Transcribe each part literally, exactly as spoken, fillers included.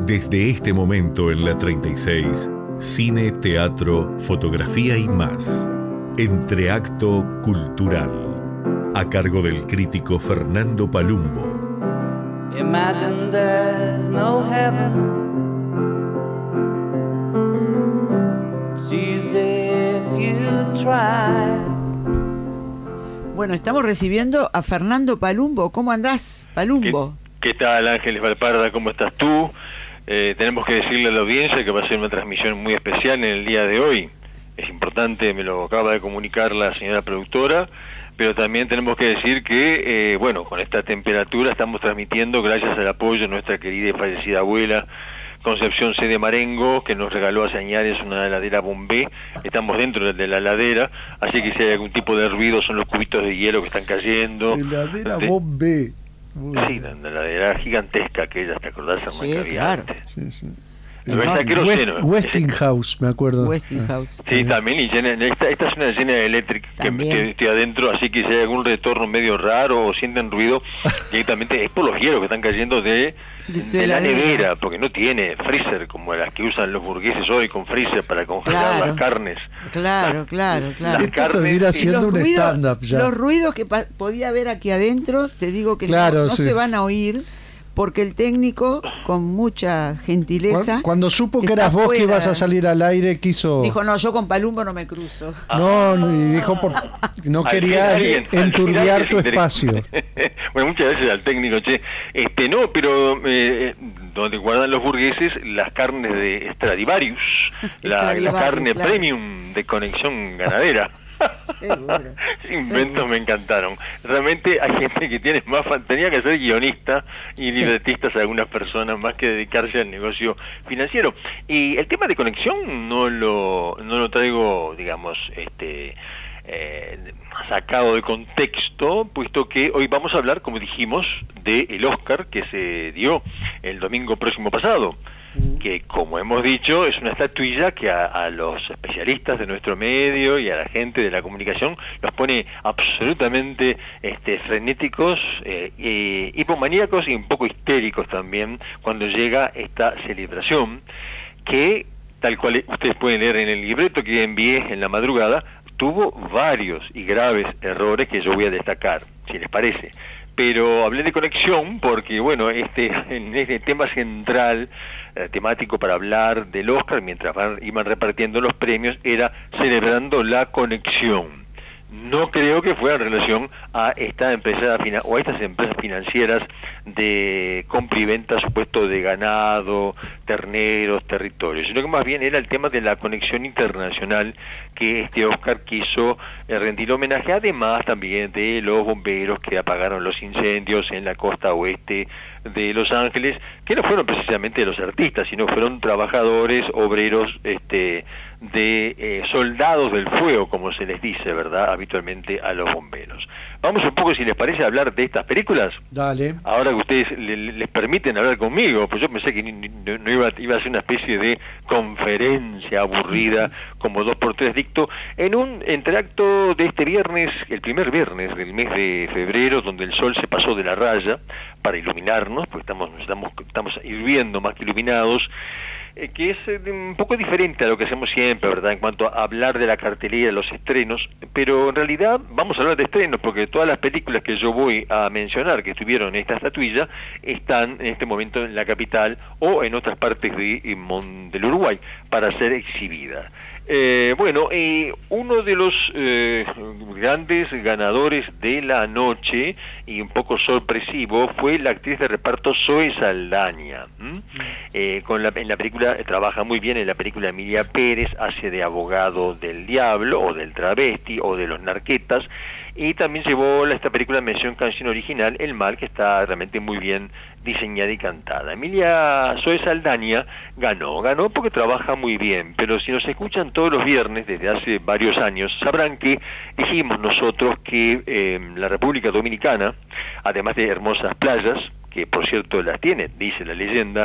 Desde este momento en la treinta y seis, cine, teatro, fotografía y más. Entreacto Cultural. A cargo del crítico Fernando Palumbo. Imagine there's no heaven. It's easy if you try. Bueno, estamos recibiendo a Fernando Palumbo. ¿Cómo andás, Palumbo? ¿Qué, qué tal, Ángeles Valparda? ¿Cómo estás tú? Eh, tenemos que decirle a la audiencia que va a ser una transmisión muy especial en el día de hoy. Es importante, me lo acaba de comunicar la señora productora, pero también tenemos que decir que, eh, bueno, con esta temperatura estamos transmitiendo gracias al apoyo de nuestra querida y fallecida abuela, Concepción C. de Marengo, que nos regaló hace años una heladera Bombé. Estamos dentro de la heladera, así que si hay algún tipo de ruido son los cubitos de hielo que están cayendo. Heladera de... Bombé. Sí, la, la heladera gigantesca que ella, ¿te acordás? Sí, claro. Sí, sí. No, está queroseno. West, Westinghouse, me acuerdo. Westinghouse. Sí, también, y llena, esta, esta es una llena eléctrica que estoy, estoy adentro, así que si hay algún retorno medio raro o sienten ruido, directamente es por los hielos que están cayendo de, de, de la nevera, porque no tiene freezer como las que usan los burgueses hoy con freezer para congelar claro, las carnes. Claro, las, claro, claro. Esto termina siendo un stand-up ya. Los ruidos que podía haber aquí adentro, te digo que claro, no, no sí. se van a oír. Porque el técnico, con mucha gentileza... Cuando supo que eras vos que ibas a salir al aire, quiso... Dijo, no, yo con Palumbo no me cruzo. No, no, y dijo, por... no quería alguien, enturbiar alguien, tu espacio. Bueno, muchas veces al técnico, che, este, no, pero eh, donde guardan los burgueses las carnes de Stradivarius, la, la carne claro. premium de Conexión Ganadera. Seguro, inventos seguro. Me encantaron. Realmente hay gente que tiene más fan... tenía que ser guionista y sí. libretistas algunas personas más que dedicarse al negocio financiero. Y el tema de conexión no lo no lo traigo, digamos, este eh, sacado de contexto, puesto que hoy vamos a hablar, como dijimos, del Oscar que se dio el domingo próximo pasado, que, como hemos dicho, es una estatuilla que a, a los especialistas de nuestro medio y a la gente de la comunicación los pone absolutamente este, frenéticos, eh, eh, hipomaníacos y un poco histéricos también cuando llega esta celebración, que, tal cual ustedes pueden leer en el libreto que envié en la madrugada, tuvo varios y graves errores que yo voy a destacar, si les parece. Pero hablé de conexión porque, bueno, este, en este tema central, eh, temático para hablar del Oscar, mientras van, iban repartiendo los premios, era celebrando la conexión. No creo que fuera en relación a esta empresa o a estas empresas financieras de compra y venta supuesto de ganado, terneros, territorios, sino que más bien era el tema de la conexión internacional que este Oscar quiso eh, rendir homenaje, además también de los bomberos que apagaron los incendios en la costa oeste de Los Ángeles, que no fueron precisamente los artistas, sino fueron trabajadores, obreros, este, de eh, soldados del fuego, como se les dice, ¿verdad?, habitualmente a los bomberos. Vamos un poco, si les parece, a hablar de estas películas. Dale. Ahora que ustedes le, les permiten hablar conmigo, pues yo pensé que no, no iba, iba a ser una especie de conferencia aburrida, como dos por tres dicto, en un entreacto de este viernes, el primer viernes del mes de febrero, donde el sol se pasó de la raya para iluminarnos, porque estamos, estamos, estamos hirviendo más que iluminados, eh, que es eh, un poco diferente a lo que hacemos siempre, ¿verdad?, en cuanto a hablar de la cartelera, de los estrenos, pero en realidad vamos a hablar de estrenos, porque todas las películas que yo voy a mencionar que estuvieron en esta estatuilla están en este momento en la capital o en otras partes de, en, del Uruguay para ser exhibidas. Eh, bueno, eh, uno de los eh, grandes ganadores de la noche y un poco sorpresivo fue la actriz de reparto Zoe Saldaña. ¿Mm? Eh, con la, en la película eh, trabaja muy bien en la película Emilia Pérez, hace de abogado del diablo o del travesti o de los narquetas, y también llevó esta película mención canción original El Mal, que está realmente muy bien diseñada y cantada. Emilia Zoe Saldaña ganó, ganó porque trabaja muy bien, pero si nos escuchan todos los viernes desde hace varios años, sabrán que dijimos nosotros que eh, la República Dominicana, además de hermosas playas, que por cierto las tiene, dice la leyenda,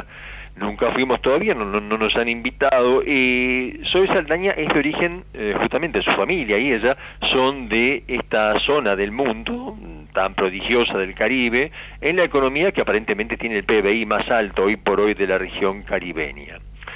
nunca fuimos todavía, no, no, no nos han invitado. Eh, Zoe Saldaña es de origen, eh, justamente su familia y ella son de esta zona del mundo tan prodigiosa del Caribe, en la economía que aparentemente tiene el P B I más alto hoy por hoy de la región caribeña.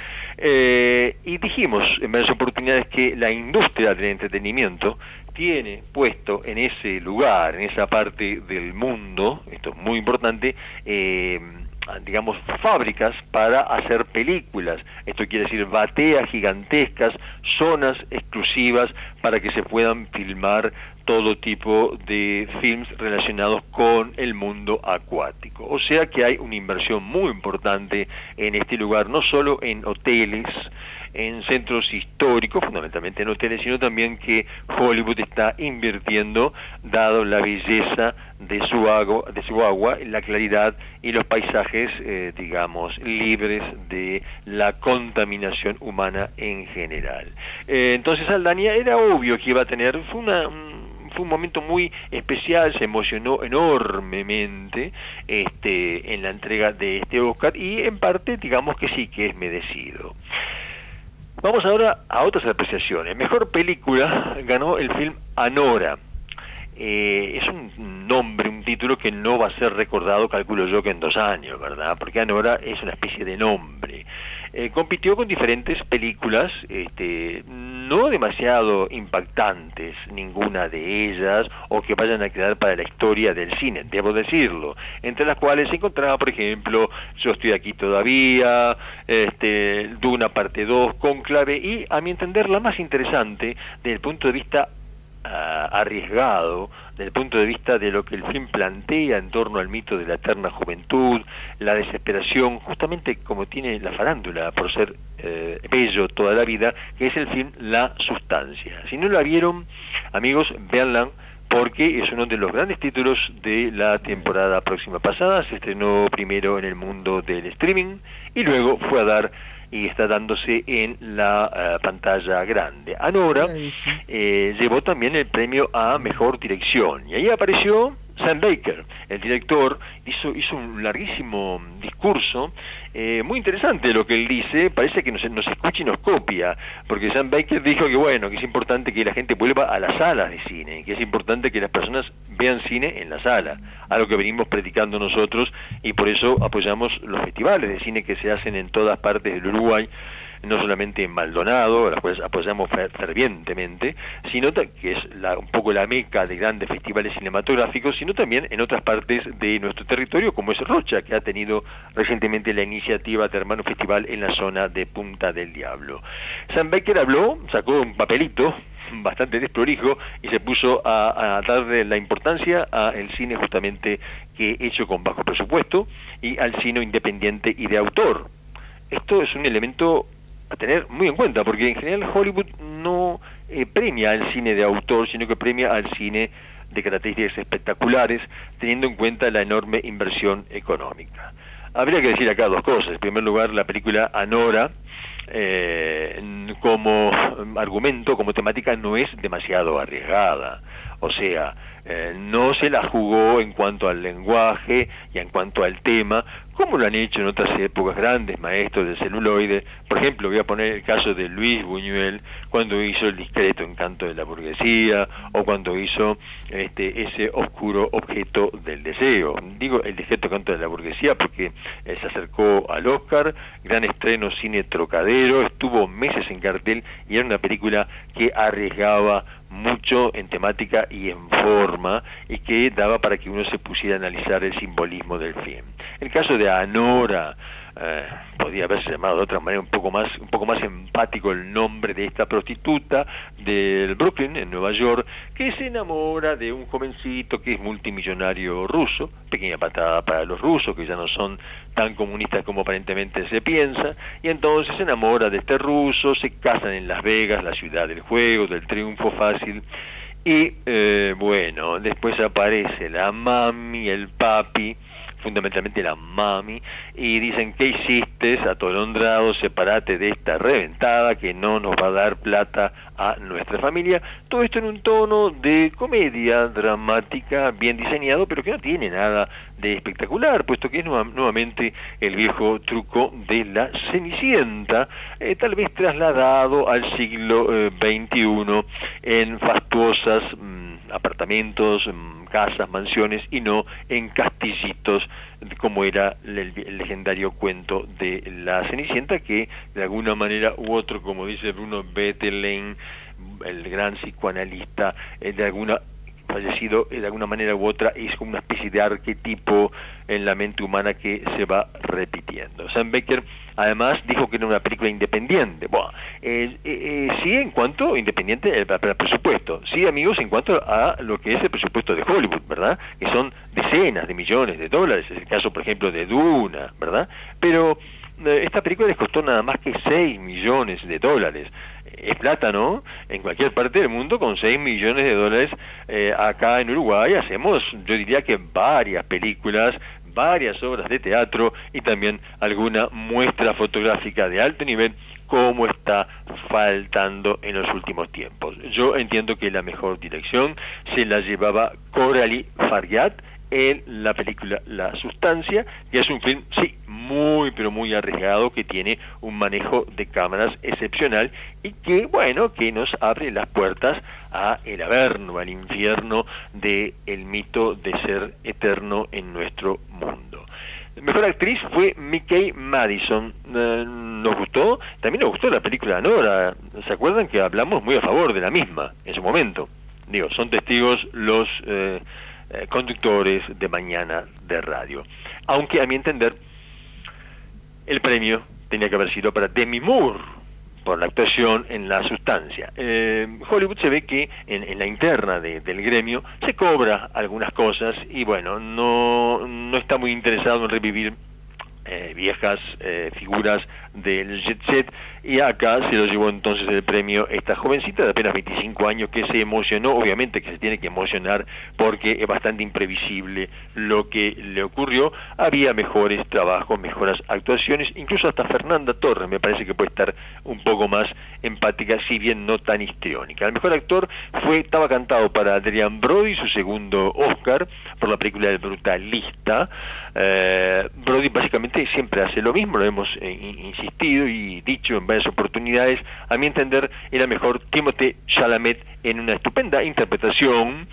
Eh, y dijimos en varias oportunidades que la industria del entretenimiento tiene puesto en ese lugar, en esa parte del mundo, esto es muy importante, eh, digamos, fábricas para hacer películas. Esto quiere decir bateas gigantescas, zonas exclusivas para que se puedan filmar todo tipo de films relacionados con el mundo acuático. O sea que hay una inversión muy importante en este lugar, no solo en hoteles, en centros históricos, fundamentalmente en hoteles, sino también que Hollywood está invirtiendo, dado la belleza de su agua, de su agua, la claridad y los paisajes, eh, digamos, libres de la contaminación humana en general. Eh, entonces Saldaña era obvio que iba a tener, fue una... fue un momento muy especial, se emocionó enormemente este, en la entrega de este Oscar y en parte digamos que sí que es merecido. Vamos ahora a otras apreciaciones. Mejor película ganó el film Anora. Eh, es un nombre, un título que no va a ser recordado, calculo yo, que en dos años, ¿verdad? Porque Anora es una especie de nombre. Eh, compitió con diferentes películas, este, no demasiado impactantes, ninguna de ellas, o que vayan a quedar para la historia del cine, debo decirlo, entre las cuales se encontraba, por ejemplo, Yo estoy aquí todavía, este, Duna parte dos, Cónclave, y a mi entender la más interesante desde el punto de vista Uh, arriesgado, desde el punto de vista de lo que el film plantea en torno al mito de la eterna juventud, la desesperación, justamente como tiene la farándula por ser eh, bello toda la vida, que es el film La Sustancia. Si no la vieron, amigos, véanla, porque es uno de los grandes títulos de la temporada próxima pasada. Se estrenó primero en el mundo del streaming y luego fue a dar y está dándose en la uh, pantalla grande. Anora eh, llevó también el premio a Mejor Dirección, y ahí apareció Sam Baker, el director, hizo, hizo un larguísimo discurso, eh, muy interesante lo que él dice, parece que nos, nos escucha y nos copia, porque Sam Baker dijo que bueno, que es importante que la gente vuelva a las salas de cine, que es importante que las personas vean cine en la sala, algo que venimos predicando nosotros, y por eso apoyamos los festivales de cine que se hacen en todas partes del Uruguay, no solamente en Maldonado, las cuales apoyamos fervientemente, sino que es la, un poco la meca de grandes festivales cinematográficos, sino también en otras partes de nuestro territorio, como es Rocha, que ha tenido recientemente la iniciativa de armar un festival en la zona de Punta del Diablo. Sam Baker habló, sacó un papelito bastante desprolijo y se puso a, a darle la importancia al cine justamente que hecho con bajo presupuesto y al cine independiente y de autor. Esto es un elemento a tener muy en cuenta, porque en general Hollywood no eh, premia al cine de autor, sino que premia al cine de características espectaculares, teniendo en cuenta la enorme inversión económica. Habría que decir acá dos cosas. En primer lugar, la película Anora, eh, como argumento, como temática, no es demasiado arriesgada. O sea, eh, no se la jugó en cuanto al lenguaje y en cuanto al tema, como lo han hecho en otras épocas grandes maestros del celuloide. Por ejemplo, voy a poner el caso de Luis Buñuel, cuando hizo El discreto encanto de la burguesía, o cuando hizo este, ese oscuro objeto del deseo. Digo El discreto encanto de la burguesía porque eh, se acercó al Oscar, gran estreno, cine Trocadero, estuvo meses en cartel y era una película que arriesgaba mucho en temática y en forma, y que daba para que uno se pusiera a analizar el simbolismo del film. El caso de Anora, eh, podía haberse llamado de otra manera, un poco más un poco más empático el nombre de esta prostituta del Brooklyn, en Nueva York, que se enamora de un jovencito que es multimillonario ruso, pequeña patada para los rusos, que ya no son tan comunistas como aparentemente se piensa, y entonces se enamora de este ruso, se casan en Las Vegas, la ciudad del juego, del triunfo fácil, y eh, bueno, después aparece la mami, el papi, fundamentalmente la mami, y dicen: ¿qué hiciste, atolondrado? Separate de esta reventada que no nos va a dar plata a nuestra familia. Todo esto en un tono de comedia dramática bien diseñado, pero que no tiene nada de espectacular, puesto que es nueva, nuevamente el viejo truco de la Cenicienta, eh, tal vez trasladado al siglo eh, veintiuno en fastuosas mmm, apartamentos, mmm, casas, mansiones, y no en castillitos como era el, el legendario cuento de la Cenicienta, que de alguna manera u otro, como dice Bruno Bettelheim, el gran psicoanalista, eh, de alguna fallecido, de alguna manera u otra, es como una especie de arquetipo en la mente humana que se va repitiendo. Sam Becker además dijo que era una película independiente. Bueno, eh, eh, sí en cuanto independiente eh, para el presupuesto, sí, amigos, en cuanto a lo que es el presupuesto de Hollywood, ¿verdad? Que son decenas de millones de dólares, es el caso, por ejemplo, de Duna, ¿verdad? Pero eh, esta película les costó nada más que seis millones de dólares. Es plata, ¿no? En cualquier parte del mundo, con seis millones de dólares, eh, acá en Uruguay hacemos, yo diría que varias películas, varias obras de teatro y también alguna muestra fotográfica de alto nivel, como está faltando en los últimos tiempos. Yo entiendo que la mejor dirección se la llevaba Coralie Fargeat en la película La Sustancia, que es un film, sí, muy pero muy arriesgado, que tiene un manejo de cámaras excepcional y que, bueno, que nos abre las puertas a el averno, al infierno de el mito de ser eterno en nuestro mundo. La mejor actriz fue Mickey Madison. Eh, nos gustó, también nos gustó la película Nora. ¿Se acuerdan que hablamos muy a favor de la misma en su momento? Digo, son testigos los eh, eh, conductores de mañana de radio. Aunque a mi entender el premio tenía que haber sido para Demi Moore por la actuación en La Sustancia. Eh, Hollywood se ve que en, en la interna de, del gremio se cobra algunas cosas y bueno, no, no está muy interesado en revivir eh, viejas eh, figuras del jet set, y acá se lo llevó entonces el premio esta jovencita de apenas veinticinco años que se emocionó, obviamente que se tiene que emocionar porque es bastante imprevisible lo que le ocurrió. Había mejores trabajos, mejores actuaciones, incluso hasta Fernanda Torres me parece que puede estar un poco más empática, si bien no tan histriónica. El mejor actor fue, estaba cantado para Adrian Brody, su segundo Oscar por la película El Brutalista. eh, Brody básicamente siempre hace lo mismo, lo hemos eh, insistido y dicho en varias oportunidades. A mi entender era mejor Timothée Chalamet en una estupenda interpretación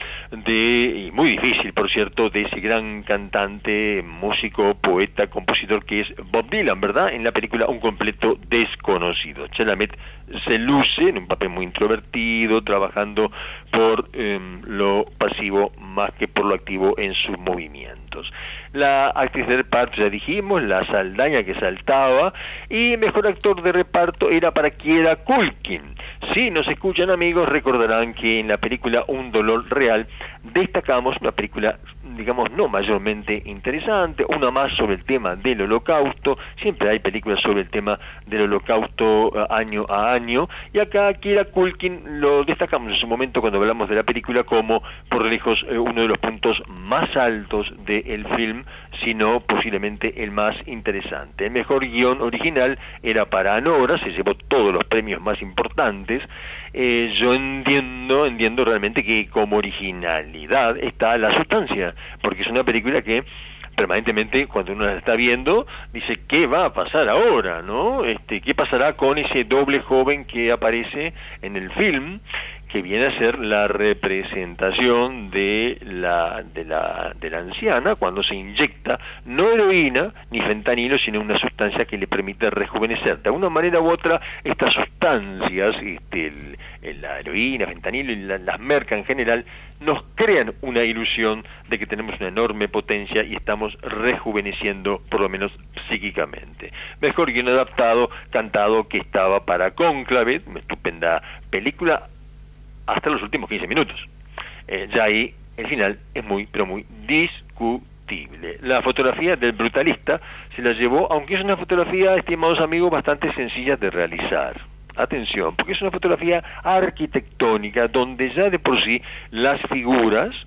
de, y muy difícil por cierto, de ese gran cantante, músico, poeta, compositor que es Bob Dylan, ¿verdad? En la película Un completo desconocido. Chalamet se luce en un papel muy introvertido, trabajando por eh, lo pasivo más que por lo activo en sus movimientos. La actriz de reparto, ya dijimos, la Saldaña que saltaba, y mejor actor de reparto era para Kieran Culkin. Si nos escuchan, amigos, recordarán que en la película Un dolor real destacamos una película, digamos, no mayormente interesante, una más sobre el tema del holocausto. Siempre hay películas sobre el tema del holocausto uh, año a año, y acá Kieran Culkin lo destacamos en su momento cuando hablamos de la película como por lejos eh, uno de los puntos más altos del film, sino posiblemente el más interesante. El mejor guión original era para Nora, se llevó todos los premios más importantes. Eh, yo entiendo, entiendo realmente que como originalidad está La Sustancia, porque es una película que permanentemente cuando uno la está viendo dice ¿qué va a pasar ahora? ¿No? Este, ¿qué pasará con ese doble joven que aparece en el film, que viene a ser la representación de la, de la, de la anciana cuando se inyecta no heroína ni fentanilo, sino una sustancia que le permite rejuvenecer? De alguna manera u otra, estas sustancias, este, el, el, la heroína, fentanilo y la, las mercas en general, nos crean una ilusión de que tenemos una enorme potencia y estamos rejuveneciendo, por lo menos psíquicamente. Mejor guion adaptado, cantado, que estaba para Cónclave, una estupenda película, hasta los últimos quince minutos. Eh, ya ahí el final es muy, pero muy discutible. La fotografía del Brutalista se la llevó, aunque es una fotografía, estimados amigos, bastante sencilla de realizar. Atención, porque es una fotografía arquitectónica donde ya de por sí las figuras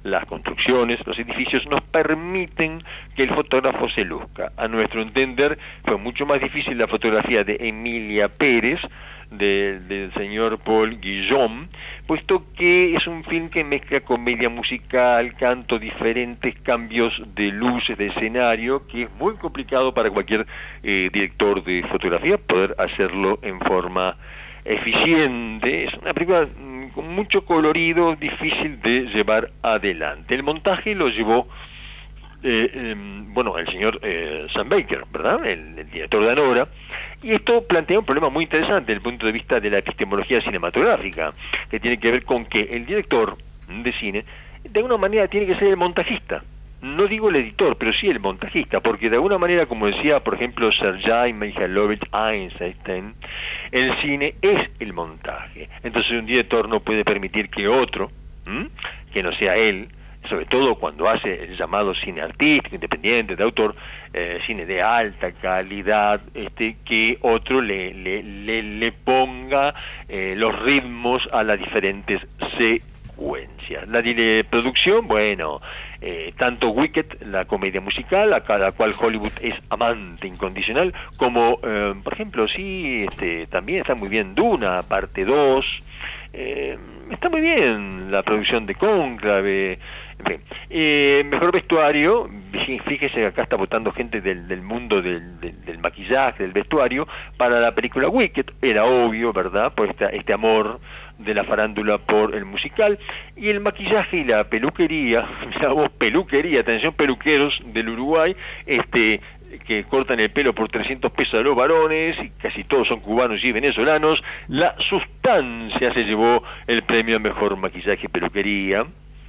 las construcciones, los edificios nos permiten que el fotógrafo se luzca. A nuestro entender fue mucho más difícil la fotografía de Emilia Pérez, de, del señor Paul Guillaume, puesto que es un film que mezcla comedia musical, canto, diferentes cambios de luces, de escenario, que es muy complicado para cualquier eh, director de fotografía poder hacerlo en forma eficiente. Es una película mmm, con mucho colorido, difícil de llevar adelante. El montaje lo llevó Eh, eh, bueno, el señor eh, Sam Baker, ¿verdad? El, el director de Anora, y esto plantea un problema muy interesante desde el punto de vista de la epistemología cinematográfica, que tiene que ver con que el director de cine, de alguna manera, tiene que ser el montajista. No digo el editor, pero sí el montajista, porque de alguna manera, como decía, por ejemplo, Sergei Mikhailovich Eisenstein, el cine es el montaje. Entonces un director no puede permitir que otro, ¿m? que no sea él, sobre todo cuando hace el llamado cine artístico, independiente, de autor, eh, cine de alta calidad, este, que otro le, le, le, le ponga eh, los ritmos a las diferentes secuencias. La de producción, bueno, eh, tanto Wicked, la comedia musical, a cada cual Hollywood es amante incondicional, como, eh, por ejemplo, sí, este, también está muy bien Duna, parte dos, eh, está muy bien la producción de Cónclave, en fin. Eh, mejor vestuario, fíjese que acá está votando gente del, del mundo del, del, del maquillaje, del vestuario, para la película Wicked, era obvio, ¿verdad?, por esta, este amor de la farándula por el musical, y el maquillaje y la peluquería, la voz peluquería, atención peluqueros del Uruguay, este que cortan el pelo por trescientos pesos a los varones, y casi todos son cubanos y venezolanos. La Sustancia se llevó el premio a mejor maquillaje y peluquería.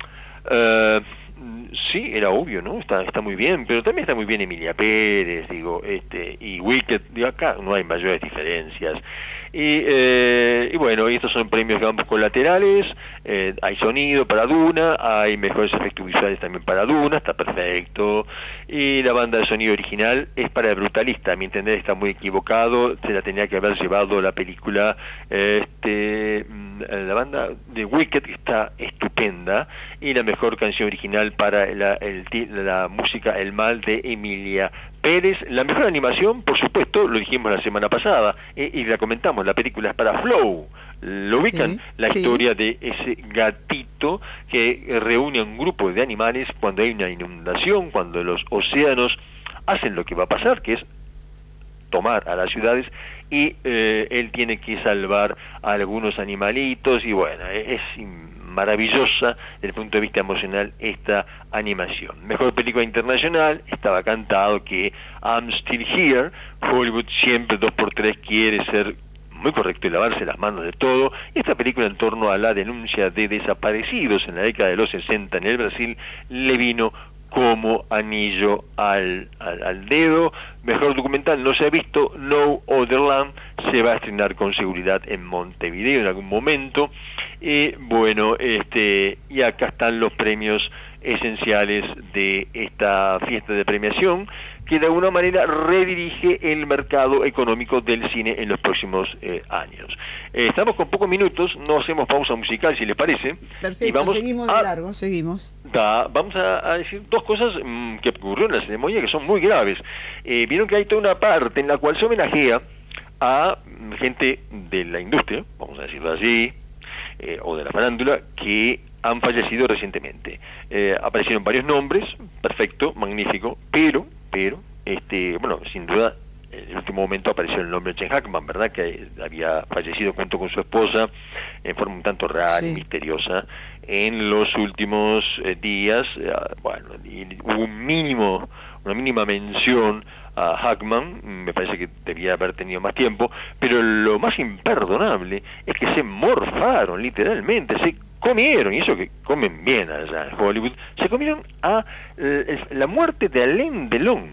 Uh, sí, era obvio, ¿no? Está, está muy bien, pero también está muy bien Emilia Pérez, digo, este, y Wicked, digo, acá no hay mayores diferencias. Y, eh, y bueno, estos son premios, digamos, colaterales, eh, hay sonido para Duna, hay mejores efectos visuales también para Duna, está perfecto, y la banda de sonido original es para El Brutalista, a mi entender está muy equivocado, se la tenía que haber llevado la película, este, la banda de Wicked está estupenda, y la mejor canción original para la, el, la música El Mal de Emilia Pérez. La mejor animación, por supuesto, lo dijimos la semana pasada, eh, y la comentamos, la película es para Flow. ¿Lo ubican? Sí, la sí. historia de ese gatito que reúne a un grupo de animales cuando hay una inundación, cuando los océanos hacen lo que va a pasar, que es tomar a las ciudades, y eh, él tiene que salvar a algunos animalitos, y bueno, es maravillosa desde el punto de vista emocional esta animación. Mejor película internacional, estaba cantado que I'm Still Here. Hollywood siempre dos por tres quiere ser muy correcto y lavarse las manos de todo, y esta película en torno a la denuncia de desaparecidos en la década de los sesenta en el Brasil le vino como anillo al, al, al dedo. Mejor documental no se ha visto, No Other Land, se va a estrenar con seguridad en Montevideo en algún momento. Y bueno, este, y acá están los premios esenciales de esta fiesta de premiación, que de alguna manera redirige el mercado económico del cine en los próximos eh, años. Eh, estamos con pocos minutos, no hacemos pausa musical si les parece. Perfecto, y vamos seguimos de a, largo, seguimos. Da, vamos a, a decir dos cosas mmm, que ocurrieron en la ceremonia que son muy graves. Eh, vieron que hay toda una parte en la cual se homenajea a gente de la industria, vamos a decirlo así, eh, o de la farándula, que han fallecido recientemente. Eh, aparecieron varios nombres, perfecto, magnífico, pero, pero, este, bueno, sin duda, en el último momento apareció el nombre de Gene Hackman, ¿verdad?, que había fallecido junto con su esposa en forma un tanto rara sí. y misteriosa en los últimos eh, días. Eh, bueno, y hubo un mínimo, una mínima mención a Hackman, me parece que debía haber tenido más tiempo, pero lo más imperdonable es que se morfaron, literalmente, se comieron, y eso que comen bien allá en Hollywood, se comieron a eh, la muerte de Alain Delon,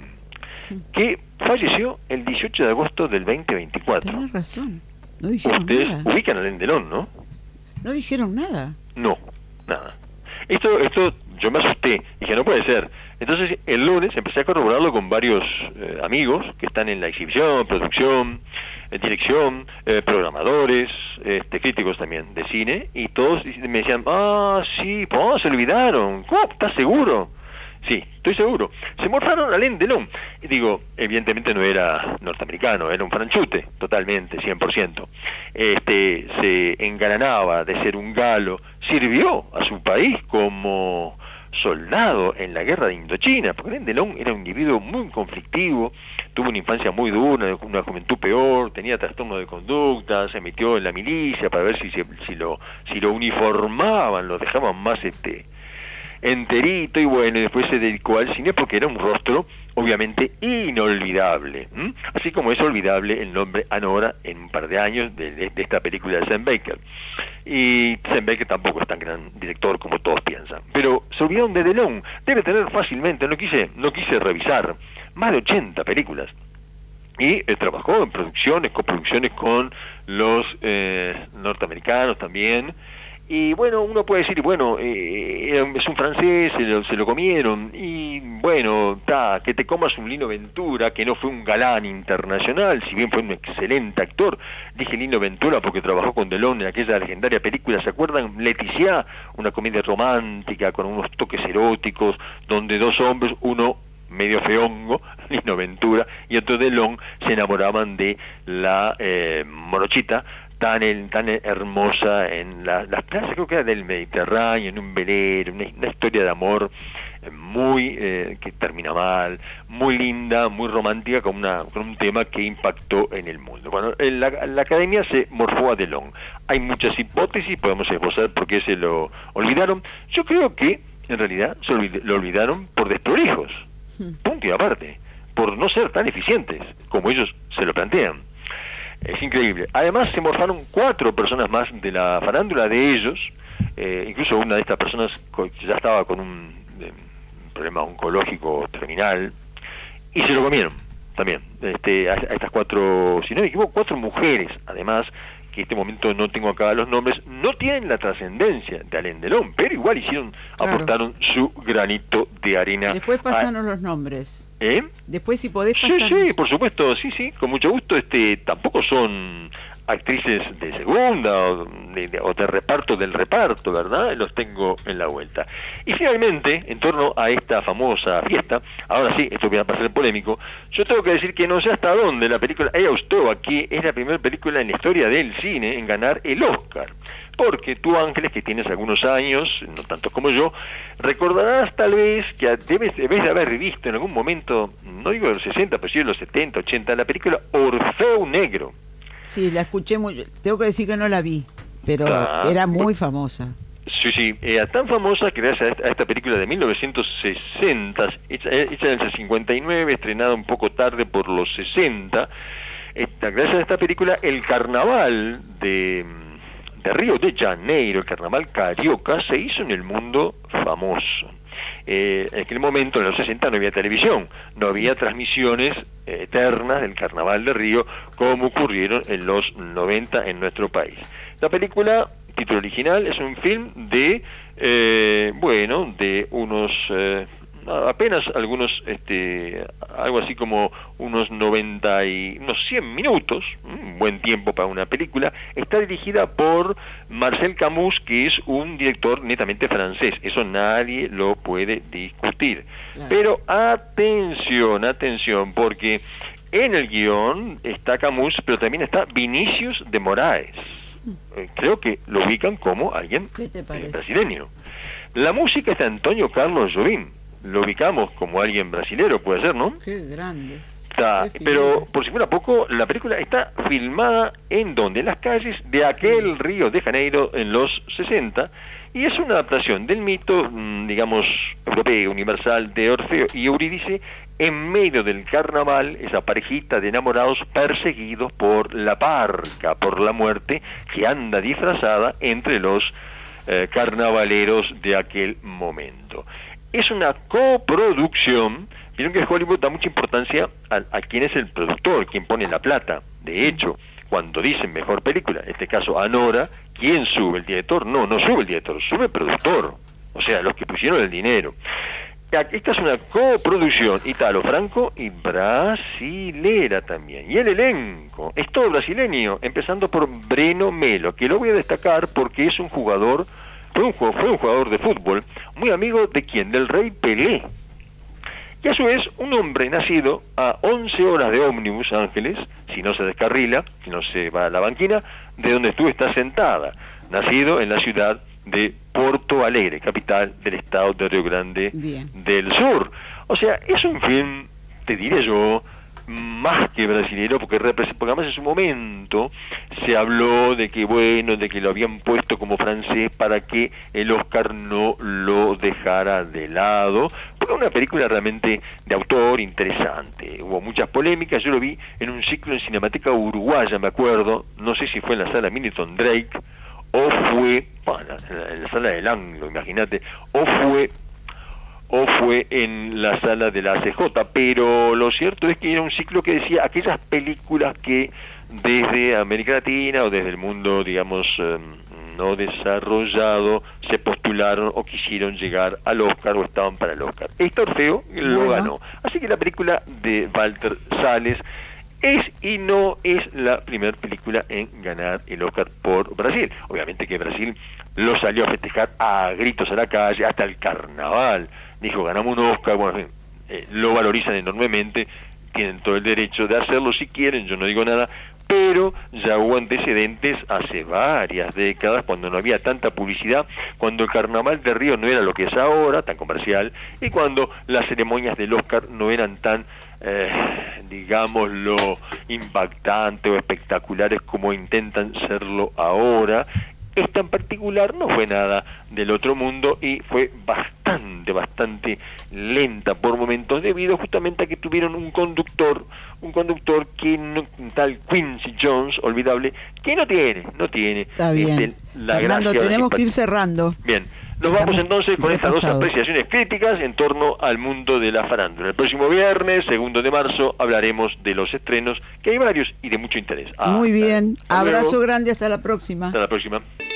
que falleció el dieciocho de agosto del veinte veinticuatro. Tenés razón, no dijeron Ustedes nada. Ustedes ubican a Alain Delon, ¿no? No dijeron nada. No, nada. Esto, esto, yo me asusté, dije, no puede ser. Entonces el lunes empecé a corroborarlo con varios eh, amigos que están en la exhibición, producción, eh, dirección, eh, programadores, este, críticos también de cine, y todos me decían, ah, sí, pues se olvidaron, ¿cómo? ¿Estás seguro? Sí, estoy seguro. Se morfaron Alain Delon. Y digo, evidentemente no era norteamericano, era un franchute, totalmente, cien por ciento. Este, se engalanaba de ser un galo, sirvió a su país como soldado en la guerra de Indochina, porque Alain Delon era un individuo muy conflictivo, tuvo una infancia muy dura, una juventud peor, tenía trastorno de conducta, se metió en la milicia para ver si, se, si, lo, si lo uniformaban, lo dejaban más este enterito, y bueno, y después se dedicó al cine porque era un rostro obviamente inolvidable, ¿m? Así como es olvidable el nombre Anora en un par de años de, de, de esta película de Sam Baker. Y Sam Baker tampoco es tan gran director como todos piensan, pero se olvidaron de Delon. Debe tener fácilmente, no quise, no quise revisar, más de ochenta películas. Y eh, trabajó en producciones, coproducciones con los eh, norteamericanos también. Y bueno, uno puede decir, bueno, eh, es un francés, se lo, se lo comieron, y bueno, ta, que te comas un Lino Ventura, que no fue un galán internacional, si bien fue un excelente actor. Dije Lino Ventura porque trabajó con Delon en aquella legendaria película, ¿se acuerdan? Leticia, una comedia romántica con unos toques eróticos, donde dos hombres, uno medio feongo, Lino Ventura, y otro Delon, se enamoraban de la eh, morochita, tan, tan hermosa en la, las playas, creo que era del Mediterráneo, en un velero, una, una historia de amor muy, eh, que termina mal, muy linda, muy romántica, con, una, con un tema que impactó en el mundo. Bueno, en la, la academia se morfó a Delon. Hay muchas hipótesis, podemos esbozar por qué se lo olvidaron. Yo creo que, en realidad, se olvid lo olvidaron por desprolijos, punto y aparte, por no ser tan eficientes como ellos se lo plantean. Es increíble. Además se morfaron cuatro personas más de la farándula de ellos, eh, incluso una de estas personas ya estaba con un, eh, un problema oncológico terminal, y se lo comieron también. Este, a, a estas cuatro, si no me equivoco, cuatro mujeres, además, que en este momento no tengo acá los nombres, no tienen la trascendencia de Alain Delon, pero igual hicieron, claro, aportaron su granito de arena. Después pasanos a... los nombres. ¿Eh? Después, si podés pasar. Sí, sí, por supuesto, sí, sí, con mucho gusto. Este, tampoco son actrices de segunda o de, de, o de reparto del reparto, ¿verdad? Los tengo en la vuelta. Y finalmente, en torno a esta famosa fiesta, ahora sí, esto va a ser polémico, yo tengo que decir que no sé hasta dónde la película Ella Ustó aquí es la primera película en la historia del cine en ganar el Oscar. Porque tú, Ángeles, que tienes algunos años, no tantos como yo, recordarás tal vez que debes, debes de haber visto en algún momento, no digo de los sesenta, pero sí de los setenta, ochenta, la película Orfeo Negro. Sí, la escuché muy... Tengo que decir que no la vi, pero ah, era muy famosa. Sí, sí, era tan famosa que gracias a esta, a esta película de mil novecientos sesenta, hecha, hecha en el cincuenta y nueve, estrenada un poco tarde por los sesenta, esta, gracias a esta película el carnaval de... de Río de Janeiro, el carnaval carioca, se hizo en el mundo famoso. Eh, en aquel momento, en los sesenta, no había televisión, no había transmisiones eh, eternas del carnaval de Río, como ocurrieron en los noventa en nuestro país. La película, título original, es un film de, eh, bueno, de unos... Eh, apenas algunos, este, algo así como unos noventa y unos cien minutos, un buen tiempo para una película. Está dirigida por Marcel Camus, que es un director netamente francés, eso nadie lo puede discutir. Claro. Pero atención, atención, porque en el guión está Camus, pero también está Vinicius de Moraes. Eh, creo que lo ubican como alguien brasileño. La música está Antonio Carlos Jobim. Lo ubicamos como alguien brasilero, puede ser, ¿no? Qué grande. Está, pero por si fuera poco, la película está filmada en donde, en las calles de aquel Río de Janeiro en los sesenta, y es una adaptación del mito, digamos, europeo, universal, de Orfeo y Eurídice, en medio del carnaval, esa parejita de enamorados perseguidos por la parca, por la muerte, que anda disfrazada entre los eh, carnavaleros de aquel momento. Es una coproducción. Vieron que Hollywood da mucha importancia a, a quién es el productor, quién pone la plata. De hecho, cuando dicen mejor película, en este caso Anora, ¿quién sube? ¿El director? No, no sube el director, sube el productor. O sea, los que pusieron el dinero. esta es una coproducción italo-franco y brasilera también. Y el elenco es todo brasileño, empezando por Breno Melo, que lo voy a destacar porque es un jugador, fue un, fue un jugador de fútbol, muy amigo de quién, del rey Pelé. Y a su vez, un hombre nacido a once horas de ómnibus, Ángeles, si no se descarrila, si no se va a la banquina, de donde tú estás sentada, nacido en la ciudad de Porto Alegre, capital del estado de Río Grande Bien. del Sur. O sea, es un film, te diré yo, más que brasilero, porque, porque además en su momento se habló de que, bueno, de que lo habían puesto como francés para que el Oscar no lo dejara de lado, porque una película realmente de autor interesante. Hubo muchas polémicas, yo lo vi en un ciclo en Cinemateca Uruguaya, me acuerdo, no sé si fue en la sala Milton Drake, o fue, bueno, en la, en la sala del Anglo, imagínate, o fue o fue en la sala de la A C J, pero lo cierto es que era un ciclo que decía aquellas películas que desde América Latina o desde el mundo, digamos, eh, no desarrollado, se postularon o quisieron llegar al Oscar o estaban para el Oscar. Este Orfeo lo bueno. ganó. Así que la película de Walter Salles es y no es la primera película en ganar el Oscar por Brasil. Obviamente que Brasil lo salió a festejar a gritos a la calle, hasta el carnaval. Dijo, ganamos un Oscar, bueno, eh, lo valorizan enormemente, tienen todo el derecho de hacerlo si quieren, yo no digo nada, pero ya hubo antecedentes hace varias décadas, cuando no había tanta publicidad, cuando el Carnaval de Río no era lo que es ahora, tan comercial, y cuando las ceremonias del Oscar no eran tan, eh, digámoslo, impactantes o espectaculares como intentan serlo ahora. Esta en particular no fue nada del otro mundo y fue bastante, bastante lenta por momentos, debido justamente a que tuvieron un conductor, un conductor que no, tal Quincy Jones, olvidable, que no tiene, no tiene. Está bien. Este, la Fernando, tenemos que ir cerrando. Bien. Nos vamos entonces con estas dos apreciaciones críticas en torno al mundo de la farándula. El próximo viernes, segundo de marzo, hablaremos de los estrenos, que hay varios y de mucho interés. Muy bien. Abrazo grande, hasta la próxima. Hasta la próxima.